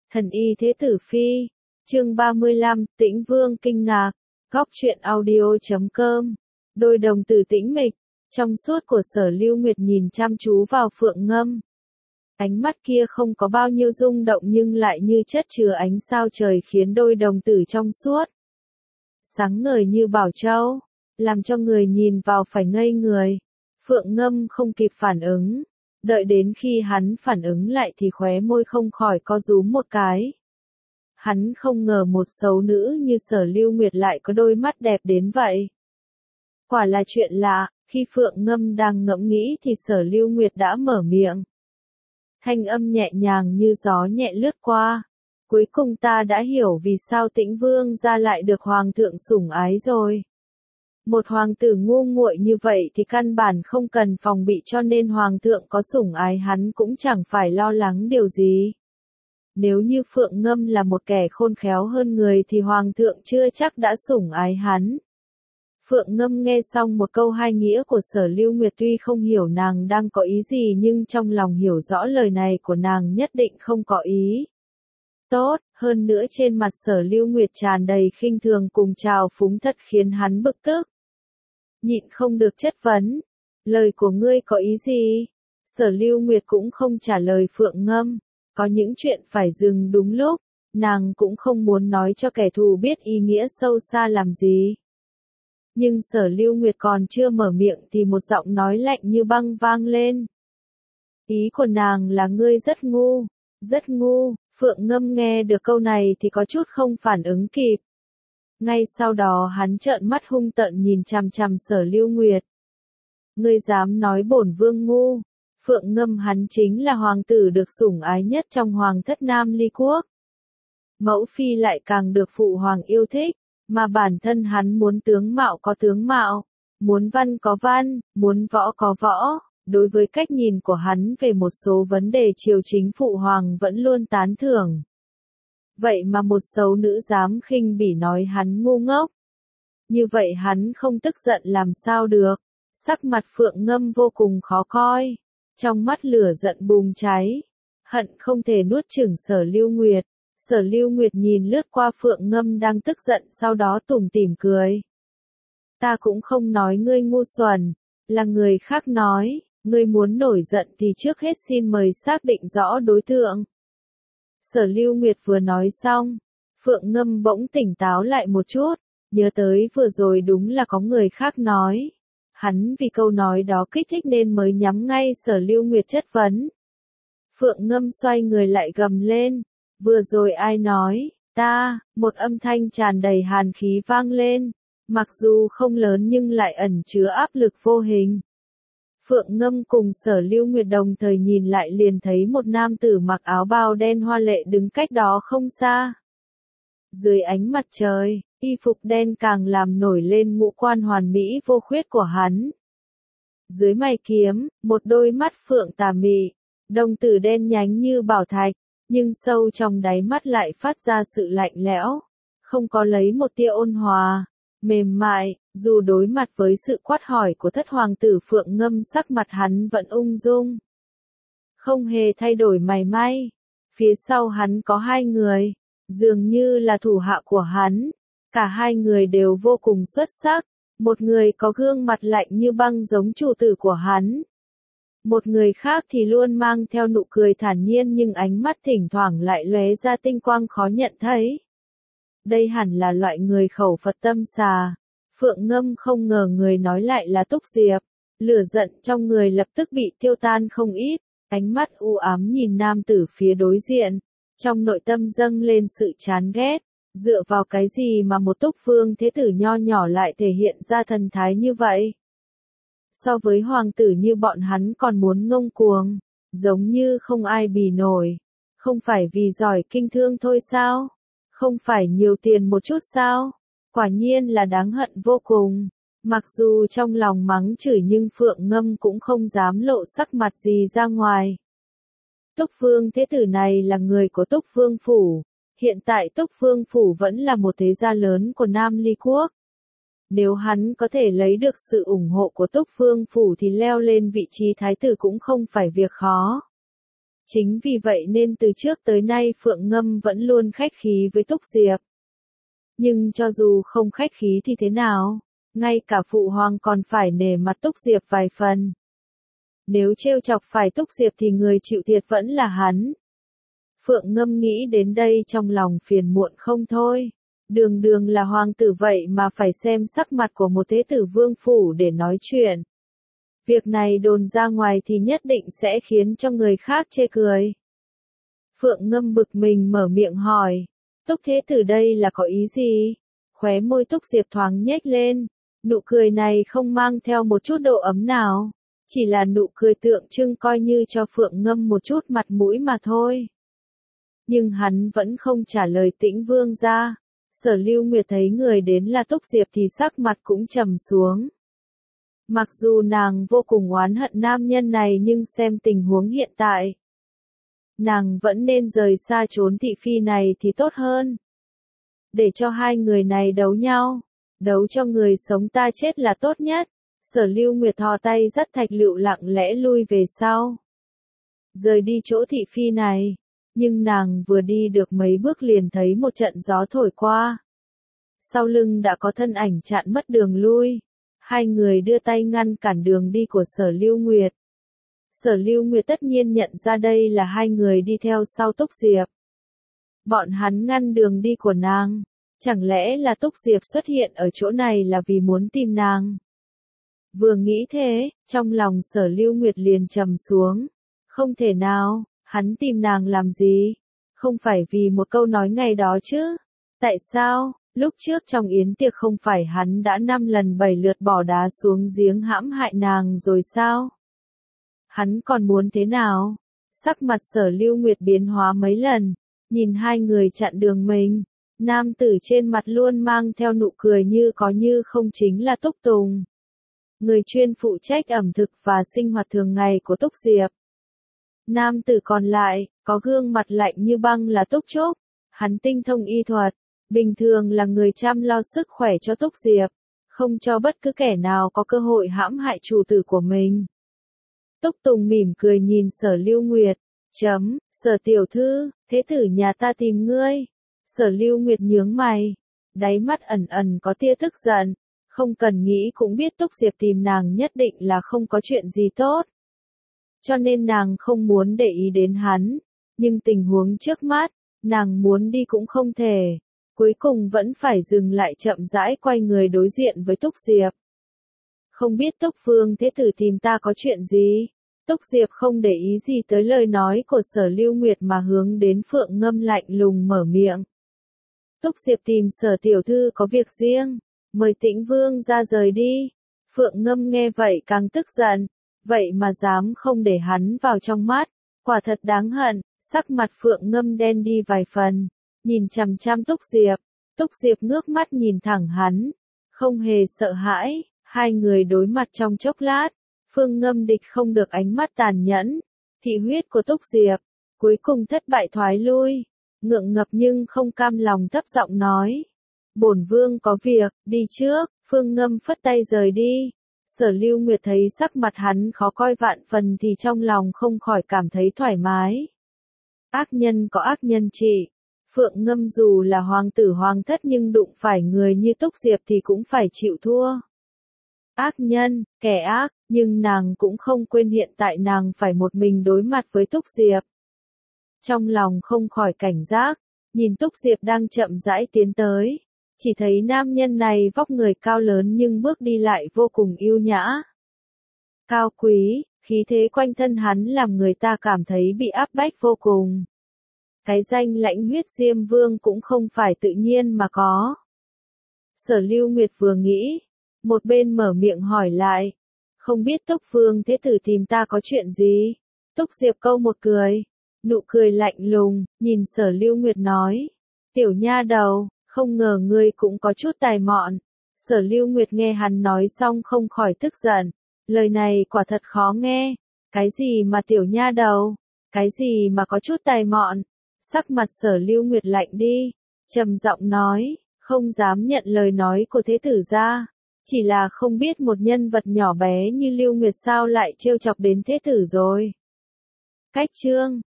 Thần y thế tử phi, chương 35, Tĩnh Vương kinh ngạc, góc truyện audio.com, đôi đồng tử tĩnh mịch, trong suốt của Sở Lưu Nguyệt nhìn chăm chú vào Phượng Ngâm. Ánh mắt kia không có bao nhiêu rung động nhưng lại như chất chứa ánh sao trời khiến đôi đồng tử trong suốt. Sáng ngời như bảo châu, làm cho người nhìn vào phải ngây người. Phượng Ngâm không kịp phản ứng. Đợi đến khi hắn phản ứng lại thì khóe môi không khỏi co rúm một cái. Hắn không ngờ một xấu nữ như Sở Lưu Nguyệt lại có đôi mắt đẹp đến vậy. Quả là chuyện lạ, khi Phượng Ngâm đang ngẫm nghĩ thì Sở Lưu Nguyệt đã mở miệng. Thanh âm nhẹ nhàng như gió nhẹ lướt qua. Cuối cùng ta đã hiểu vì sao Tĩnh Vương gia lại được Hoàng thượng sủng ái rồi. Một hoàng tử ngu muội như vậy thì căn bản không cần phòng bị cho nên hoàng thượng có sủng ái hắn cũng chẳng phải lo lắng điều gì. Nếu như Phượng Ngâm là một kẻ khôn khéo hơn người thì hoàng thượng chưa chắc đã sủng ái hắn. Phượng Ngâm nghe xong một câu hai nghĩa của Sở Lưu Nguyệt tuy không hiểu nàng đang có ý gì nhưng trong lòng hiểu rõ lời này của nàng nhất định không có ý tốt, hơn nữa trên mặt Sở Lưu Nguyệt tràn đầy khinh thường cùng trào phúng thật khiến hắn bực tức. Nhịn không được chất vấn, lời của ngươi có ý gì? Sở Lưu Nguyệt cũng không trả lời Phượng Ngâm, có những chuyện phải dừng đúng lúc, nàng cũng không muốn nói cho kẻ thù biết ý nghĩa sâu xa làm gì. Nhưng Sở Lưu Nguyệt còn chưa mở miệng thì một giọng nói lạnh như băng vang lên. Ý của nàng là ngươi rất ngu, rất ngu. Phượng Ngâm nghe được câu này thì có chút không phản ứng kịp. Ngay sau đó hắn trợn mắt hung tợn nhìn chằm chằm Sở Lưu Nguyệt. Ngươi dám nói bổn vương ngu? Phượng Ngâm hắn chính là hoàng tử được sủng ái nhất trong hoàng thất Nam Ly Quốc. Mẫu phi lại càng được phụ hoàng yêu thích, mà bản thân hắn muốn tướng mạo có tướng mạo, muốn văn có văn, muốn võ có võ. Đối với cách nhìn của hắn về một số vấn đề triều chính phụ hoàng vẫn luôn tán thưởng. Vậy mà một xấu nữ dám khinh bỉ nói hắn ngu ngốc. Như vậy hắn không tức giận làm sao được. Sắc mặt Phượng Ngâm vô cùng khó coi. Trong mắt lửa giận bùng cháy. Hận không thể nuốt chửng Sở Lưu Nguyệt. Sở Lưu Nguyệt nhìn lướt qua Phượng Ngâm đang tức giận sau đó tủm tỉm cười. Ta cũng không nói ngươi ngu xuẩn. Là người khác nói. Ngươi muốn nổi giận thì trước hết xin mời xác định rõ đối tượng. Sở Lưu Nguyệt vừa nói xong, Phượng Ngâm bỗng tỉnh táo lại một chút, nhớ tới vừa rồi đúng là có người khác nói. Hắn vì câu nói đó kích thích nên mới nhắm ngay Sở Lưu Nguyệt chất vấn. Phượng Ngâm xoay người lại gầm lên, vừa rồi ai nói, ta, một âm thanh tràn đầy hàn khí vang lên, mặc dù không lớn nhưng lại ẩn chứa áp lực vô hình. Phượng Ngâm cùng Sở Lưu Nguyệt đồng thời nhìn lại liền thấy một nam tử mặc áo bào đen hoa lệ đứng cách đó không xa. Dưới ánh mặt trời, y phục đen càng làm nổi lên ngũ quan hoàn mỹ vô khuyết của hắn. Dưới mày kiếm, một đôi mắt phượng tà mị, đồng tử đen nhánh như bảo thạch, nhưng sâu trong đáy mắt lại phát ra sự lạnh lẽo, không có lấy một tia ôn hòa. Mềm mại, dù đối mặt với sự quát hỏi của thất hoàng tử Phượng Ngâm sắc mặt hắn vẫn ung dung. Không hề thay đổi mảy may. Phía sau hắn có hai người, dường như là thủ hạ của hắn. Cả hai người đều vô cùng xuất sắc. Một người có gương mặt lạnh như băng giống chủ tử của hắn. Một người khác thì luôn mang theo nụ cười thản nhiên nhưng ánh mắt thỉnh thoảng lại lóe ra tinh quang khó nhận thấy. Đây hẳn là loại người khẩu Phật tâm xà. Phượng Ngâm không ngờ người nói lại là Túc Diệp. Lửa giận trong người lập tức bị tiêu tan không ít. Ánh mắt u ám nhìn nam tử phía đối diện. Trong nội tâm dâng lên sự chán ghét. Dựa vào cái gì mà một Túc Vương thế tử nho nhỏ lại thể hiện ra thần thái như vậy? So với hoàng tử như bọn hắn còn muốn ngông cuồng. Giống như không ai bì nổi. Không phải vì giỏi kinh thương thôi sao? Không phải nhiều tiền một chút sao? Quả nhiên là đáng hận vô cùng. Mặc dù trong lòng mắng chửi nhưng Phượng Ngâm cũng không dám lộ sắc mặt gì ra ngoài. Túc Vương thế tử này là người của Túc Vương Phủ. Hiện tại Túc Vương Phủ vẫn là một thế gia lớn của Nam Ly Quốc. Nếu hắn có thể lấy được sự ủng hộ của Túc Vương Phủ thì leo lên vị trí thái tử cũng không phải việc khó. Chính vì vậy nên từ trước tới nay Phượng Ngâm vẫn luôn khách khí với Túc Diệp. Nhưng cho dù không khách khí thì thế nào, ngay cả phụ hoàng còn phải nể mặt Túc Diệp vài phần. Nếu trêu chọc phải Túc Diệp thì người chịu thiệt vẫn là hắn. Phượng Ngâm nghĩ đến đây trong lòng phiền muộn không thôi. Đường đường là hoàng tử vậy mà phải xem sắc mặt của một thế tử vương phủ để nói chuyện. Việc này đồn ra ngoài thì nhất định sẽ khiến cho người khác chê cười. Phượng Ngâm bực mình mở miệng hỏi, Túc thế tử đây là có ý gì? Khóe môi Túc Diệp thoáng nhếch lên, nụ cười này không mang theo một chút độ ấm nào, chỉ là nụ cười tượng trưng coi như cho Phượng Ngâm một chút mặt mũi mà thôi. Nhưng hắn vẫn không trả lời Tĩnh Vương ra. Sở Lưu Nguyệt thấy người đến là Túc Diệp thì sắc mặt cũng trầm xuống. Mặc dù nàng vô cùng oán hận nam nhân này nhưng xem tình huống hiện tại, nàng vẫn nên rời xa chốn thị phi này thì tốt hơn. Để cho hai người này đấu nhau, đấu cho người sống ta chết là tốt nhất. Sở Lưu Nguyệt thò tay dắt Thạch Lựu lặng lẽ lui về sau. Rời đi chỗ thị phi này, nhưng nàng vừa đi được mấy bước liền thấy một trận gió thổi qua. Sau lưng đã có thân ảnh chặn mất đường lui. Hai người đưa tay ngăn cản đường đi của Sở Lưu Nguyệt. Sở Lưu Nguyệt tất nhiên nhận ra đây là hai người đi theo sau Túc Diệp. Bọn hắn ngăn đường đi của nàng. Chẳng lẽ là Túc Diệp xuất hiện ở chỗ này là vì muốn tìm nàng? Vừa nghĩ thế, trong lòng Sở Lưu Nguyệt liền trầm xuống. Không thể nào, hắn tìm nàng làm gì? Không phải vì một câu nói ngày đó chứ? Tại sao? Lúc trước trong yến tiệc không phải hắn đã 5 lần 7 lượt bỏ đá xuống giếng hãm hại nàng rồi sao? Hắn còn muốn thế nào? Sắc mặt Sở Lưu Nguyệt biến hóa mấy lần, nhìn hai người chặn đường mình. Nam tử trên mặt luôn mang theo nụ cười như có như không chính là Túc Tùng. Người chuyên phụ trách ẩm thực và sinh hoạt thường ngày của Túc Diệp. Nam tử còn lại, có gương mặt lạnh như băng là Túc Trúc. Hắn tinh thông y thuật, bình thường là người chăm lo sức khỏe cho Túc Diệp, không cho bất cứ kẻ nào có cơ hội hãm hại chủ tử của mình. Túc Tùng mỉm cười nhìn Sở Lưu Nguyệt, Sở tiểu thư, thế tử nhà ta tìm ngươi. Sở Lưu Nguyệt nhướng mày, đáy mắt ẩn ẩn có tia tức giận, không cần nghĩ cũng biết Túc Diệp tìm nàng nhất định là không có chuyện gì tốt. Cho nên nàng không muốn để ý đến hắn, nhưng tình huống trước mắt, nàng muốn đi cũng không thể. Cuối cùng vẫn phải dừng lại chậm rãi quay người đối diện với Túc Diệp. Không biết Túc Vương thế tử tìm ta có chuyện gì? Túc Diệp không để ý gì tới lời nói của Sở Lưu Nguyệt mà hướng đến Phượng Ngâm lạnh lùng mở miệng. Túc Diệp tìm Sở tiểu thư có việc riêng, mời Tĩnh Vương ra rời đi. Phượng Ngâm nghe vậy càng tức giận, vậy mà dám không để hắn vào trong mắt, quả thật đáng hận. Sắc mặt Phượng Ngâm đen đi vài phần, nhìn chằm chằm Túc Diệp. Túc Diệp ngước mắt nhìn thẳng hắn, không hề sợ hãi. Hai người đối mặt trong chốc lát, Phương Ngâm địch không được ánh mắt tàn nhẫn, thị huyết của Túc Diệp, cuối cùng thất bại thoái lui, ngượng ngập nhưng không cam lòng thấp giọng nói. Bổn vương có việc, đi trước. Phương Ngâm phất tay rời đi. Sở Lưu Nguyệt thấy sắc mặt hắn khó coi vạn phần thì trong lòng không khỏi cảm thấy thoải mái. Ác nhân có ác nhân trị. Phượng Ngâm dù là hoàng tử hoàng thất nhưng đụng phải người như Túc Diệp thì cũng phải chịu thua. Ác nhân, kẻ ác, nhưng nàng cũng không quên hiện tại nàng phải một mình đối mặt với Túc Diệp. Trong lòng không khỏi cảnh giác, nhìn Túc Diệp đang chậm rãi tiến tới. Chỉ thấy nam nhân này vóc người cao lớn nhưng bước đi lại vô cùng yêu nhã. Cao quý, khí thế quanh thân hắn làm người ta cảm thấy bị áp bách vô cùng. Cái danh lãnh huyết Diêm Vương cũng không phải tự nhiên mà có. Sở Lưu Nguyệt vừa nghĩ, một bên mở miệng hỏi lại. Không biết Túc Vương thế tử tìm ta có chuyện gì? Túc Diệp câu một cười, nụ cười lạnh lùng, nhìn Sở Lưu Nguyệt nói. Tiểu nha đầu, không ngờ ngươi cũng có chút tài mọn. Sở Lưu Nguyệt nghe hắn nói xong không khỏi tức giận. Lời này quả thật khó nghe. Cái gì mà tiểu nha đầu? Cái gì mà có chút tài mọn? Sắc mặt Sở Lưu Nguyệt lạnh đi, trầm giọng nói, không dám nhận lời nói của thế tử gia. Chỉ là không biết một nhân vật nhỏ bé như Lưu Nguyệt sao lại trêu chọc đến thế tử rồi. Cách chương